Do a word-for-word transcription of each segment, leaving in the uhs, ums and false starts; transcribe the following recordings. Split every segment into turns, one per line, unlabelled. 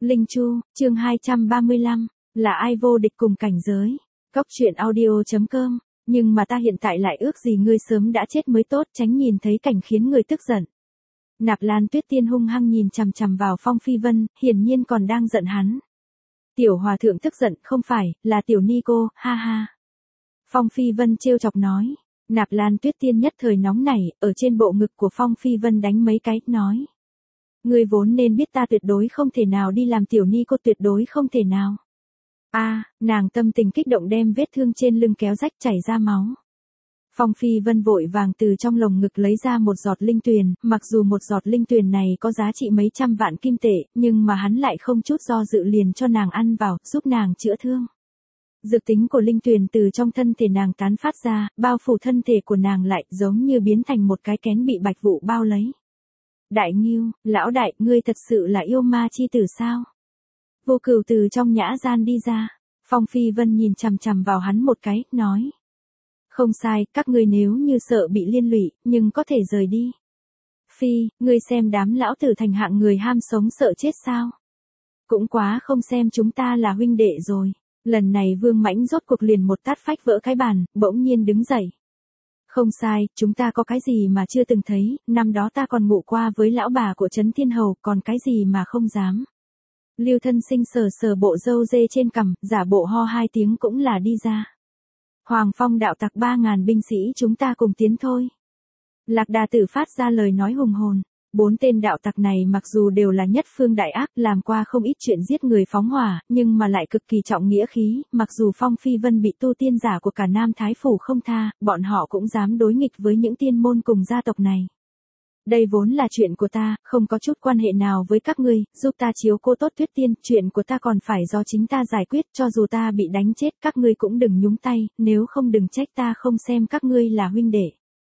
Linh Chu, chương hai trăm ba mươi lăm, là ai vô địch cùng cảnh giới. Góc truyện audio.com, nhưng mà ta hiện tại lại ước gì ngươi sớm đã chết mới tốt, tránh nhìn thấy cảnh khiến người tức giận. Nạp Lan Tuyết Tiên hung hăng nhìn chằm chằm vào Phong Phi Vân, hiển nhiên còn đang giận hắn. Tiểu hòa thượng tức giận, không phải, là tiểu ni cô, ha ha. Phong Phi Vân trêu chọc nói. Nạp Lan Tuyết Tiên nhất thời nóng nảy, ở trên bộ ngực của Phong Phi Vân đánh mấy cái, nói. Ngươi vốn nên biết ta tuyệt đối không thể nào đi làm tiểu ni cô, tuyệt đối không thể nào. A, à, nàng tâm tình kích động đem vết thương trên lưng kéo rách chảy ra máu. Phong Phi Vân vội vàng từ trong lồng ngực lấy ra một giọt linh tuyền, mặc dù một giọt linh tuyền này có giá trị mấy trăm vạn kim tệ, nhưng mà hắn lại không chút do dự liền cho nàng ăn vào, giúp nàng chữa thương. Dược tính của linh tuyền từ trong thân thể nàng tán phát ra, bao phủ thân thể của nàng lại giống như biến thành một cái kén bị bạch vụ bao lấy. Đại Ngưu, lão đại, ngươi thật sự là yêu ma chi tử sao? Vô Cửu từ trong nhã gian đi ra, Phong Phi Vân nhìn chằm chằm vào hắn một cái, nói. Không sai, các ngươi nếu như sợ bị liên lụy, nhưng có thể rời đi. Phi, ngươi xem đám lão tử thành hạng người ham sống sợ chết sao? Cũng quá không xem chúng ta là huynh đệ rồi. Lần này Vương Mãnh rốt cuộc liền một tát phách vỡ cái bàn, bỗng nhiên đứng dậy. Không sai, chúng ta có cái gì mà chưa từng thấy, năm đó ta còn ngủ qua với lão bà của Trấn Thiên Hầu, còn cái gì mà không dám. Lưu Thân Sinh sờ sờ bộ râu dê trên cằm, giả bộ ho hai tiếng cũng là đi ra. Hoàng Phong đạo tặc ba ngàn binh sĩ chúng ta cùng tiến thôi. Lạc Đà Tử phát ra lời nói hùng hồn. Bốn tên đạo tặc này mặc dù đều là nhất phương đại ác, làm qua không ít chuyện giết người phóng hỏa, nhưng mà lại cực kỳ trọng nghĩa khí, mặc dù Phong Phi Vân bị tu tiên giả của cả Nam Thái Phủ không tha, bọn họ cũng dám đối nghịch với những tiên môn cùng gia tộc này. Đây vốn là chuyện của ta, không có chút quan hệ nào với các ngươi, giúp ta chiếu cố tốt Tuyết Tiên, chuyện của ta còn phải do chính ta giải quyết, cho dù ta bị đánh chết các ngươi cũng đừng nhúng tay, nếu không đừng trách ta không xem các ngươi là huynh đệ.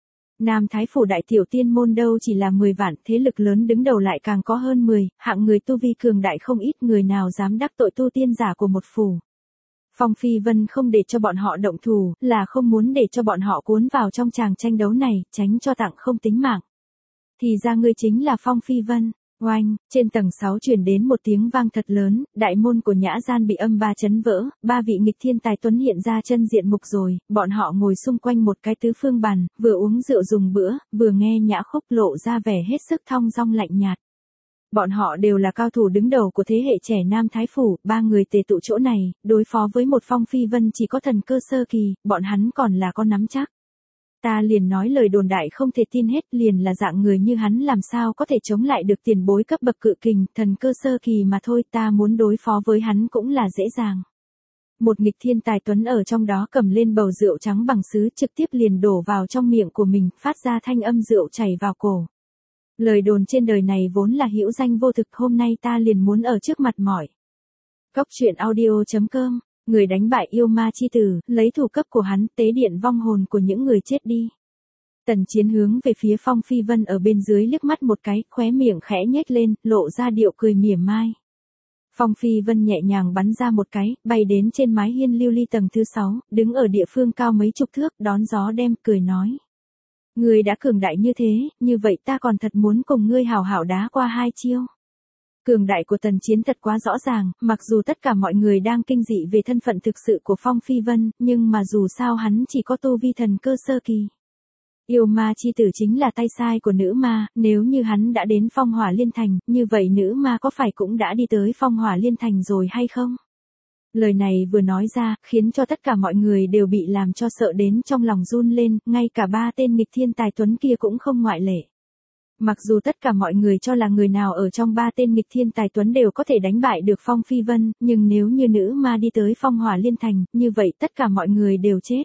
Nam Thái Phủ đại tiểu tiên môn đâu chỉ là mười vạn, thế lực lớn đứng đầu lại càng có hơn mười, hạng người tu vi cường đại không ít, người nào dám đắc tội tu tiên giả của một phủ. Phong Phi Vân không để cho bọn họ động thủ, là không muốn để cho bọn họ cuốn vào trong tràng tranh đấu này, tránh cho tặng không tính mạng. Thì ra ngươi chính là Phong Phi Vân. Oanh, trên tầng sáu truyền đến một tiếng vang thật lớn, đại môn của nhã gian bị âm ba chấn vỡ, ba vị nghịch thiên tài tuấn hiện ra chân diện mục rồi, bọn họ ngồi xung quanh một cái tứ phương bàn, vừa uống rượu dùng bữa, vừa nghe nhã khúc lộ ra vẻ hết sức thong dong lạnh nhạt. Bọn họ đều là cao thủ đứng đầu của thế hệ trẻ Nam Thái Phủ, ba người tề tụ chỗ này, đối phó với một Phong Phi Vân chỉ có thần cơ sơ kỳ, bọn hắn còn là con nắm chắc. Ta liền nói lời đồn đại không thể tin hết, liền là dạng người như hắn làm sao có thể chống lại được tiền bối cấp bậc cự kình, thần cơ sơ kỳ mà thôi, ta muốn đối phó với hắn cũng là dễ dàng. Một nghịch thiên tài tuấn ở trong đó cầm lên bầu rượu trắng bằng sứ trực tiếp liền đổ vào trong miệng của mình, phát ra thanh âm rượu chảy vào cổ. Lời đồn trên đời này vốn là hữu danh vô thực, hôm nay ta liền muốn ở trước mặt mọi. Góc truyện audio.com, người đánh bại yêu ma chi tử, lấy thủ cấp của hắn, tế điện vong hồn của những người chết đi. Tần Chiến hướng về phía Phong Phi Vân ở bên dưới liếc mắt một cái, khóe miệng khẽ nhếch lên, lộ ra điệu cười mỉa mai. Phong Phi Vân nhẹ nhàng bắn ra một cái, bay đến trên mái hiên lưu ly tầng thứ sáu, đứng ở địa phương cao mấy chục thước, đón gió đem, cười nói. Ngươi đã cường đại như thế, như vậy ta còn thật muốn cùng ngươi hào hảo đá qua hai chiêu. Cường đại của Tần Chiến thật quá rõ ràng, mặc dù tất cả mọi người đang kinh dị về thân phận thực sự của Phong Phi Vân, nhưng mà dù sao hắn chỉ có tu vi thần cơ sơ kỳ. Yêu ma chi tử chính là tay sai của nữ ma, nếu như hắn đã đến Phong Hỏa Liên Thành, như vậy nữ ma có phải cũng đã đi tới Phong Hỏa Liên Thành rồi hay không? Lời này vừa nói ra, khiến cho tất cả mọi người đều bị làm cho sợ đến trong lòng run lên, ngay cả ba tên nghịch thiên tài tuấn kia cũng không ngoại lệ. Mặc dù tất cả mọi người cho là người nào ở trong ba tên nghịch thiên tài tuấn đều có thể đánh bại được Phong Phi Vân, nhưng nếu như nữ ma đi tới Phong Hỏa Liên Thành, như vậy tất cả mọi người đều chết.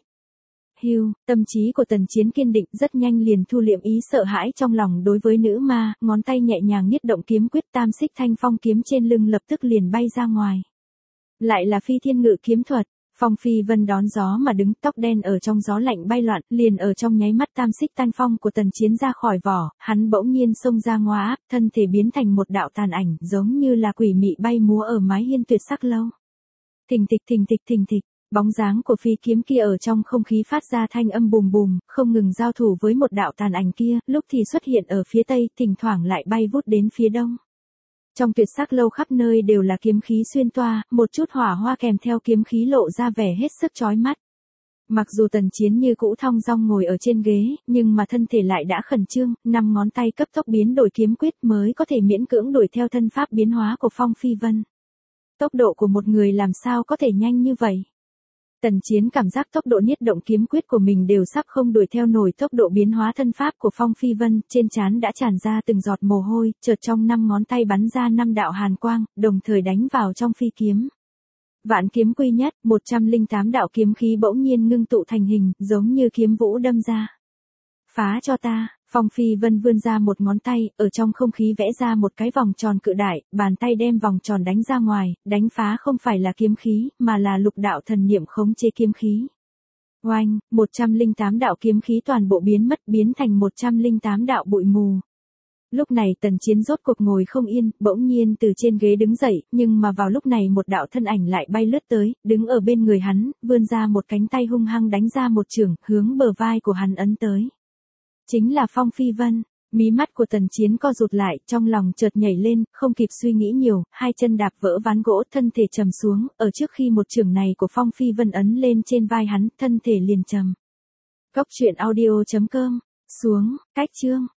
Hưu, tâm trí của Tần Chiến kiên định, rất nhanh liền thu liệm ý sợ hãi trong lòng đối với nữ ma, ngón tay nhẹ nhàng niết động kiếm quyết, tam xích thanh phong kiếm trên lưng lập tức liền bay ra ngoài. Lại là phi thiên ngự kiếm thuật. Phong Phi Vân đón gió mà đứng, tóc đen ở trong gió lạnh bay loạn, liền ở trong nháy mắt tam xích thanh phong của Tần Chiến ra khỏi vỏ, hắn bỗng nhiên xông ra ngoá áp, thân thể biến thành một đạo tàn ảnh, giống như là quỷ mị bay múa ở mái hiên tuyệt sắc lâu. Thình thịch thình thịch thình thịch, bóng dáng của phi kiếm kia ở trong không khí phát ra thanh âm bùm bùm, không ngừng giao thủ với một đạo tàn ảnh kia, lúc thì xuất hiện ở phía tây, thỉnh thoảng lại bay vút đến phía đông. Trong tuyệt sắc lâu khắp nơi đều là kiếm khí xuyên toa, một chút hỏa hoa kèm theo kiếm khí lộ ra vẻ hết sức chói mắt. Mặc dù Tần Chiến như cũ thong dong ngồi ở trên ghế, nhưng mà thân thể lại đã khẩn trương, năm ngón tay cấp tốc biến đổi kiếm quyết mới có thể miễn cưỡng đuổi theo thân pháp biến hóa của Phong Phi Vân. Tốc độ của một người làm sao có thể nhanh như vậy? Tần Chiến cảm giác tốc độ niết động kiếm quyết của mình đều sắp không đuổi theo nổi tốc độ biến hóa thân pháp của Phong Phi Vân, trên trán đã tràn ra từng giọt mồ hôi, chợt trong năm ngón tay bắn ra năm đạo hàn quang, đồng thời đánh vào trong phi kiếm. Vạn kiếm quy nhất, một trăm lẻ tám đạo kiếm khí bỗng nhiên ngưng tụ thành hình, giống như kiếm vũ đâm ra. Phá cho ta, Phong Phi Vân vươn ra một ngón tay, ở trong không khí vẽ ra một cái vòng tròn cự đại, bàn tay đem vòng tròn đánh ra ngoài, đánh phá không phải là kiếm khí, mà là lục đạo thần niệm khống chế kiếm khí. Oanh, một trăm lẻ tám đạo kiếm khí toàn bộ biến mất, biến thành một trăm lẻ tám đạo bụi mù. Lúc này Tần Chiến rốt cuộc ngồi không yên, bỗng nhiên từ trên ghế đứng dậy, nhưng mà vào lúc này một đạo thân ảnh lại bay lướt tới, đứng ở bên người hắn, vươn ra một cánh tay hung hăng đánh ra một chưởng, hướng bờ vai của hắn ấn tới. Chính là Phong Phi Vân. Mí mắt của Tần Chiến co rụt lại, trong lòng chợt nhảy lên, không kịp suy nghĩ nhiều, hai chân đạp vỡ ván gỗ, thân thể trầm xuống, ở trước khi một chưởng này của Phong Phi Vân ấn lên trên vai hắn, thân thể liền trầm. Cốc truyện audio chấm com, xuống, cách chương.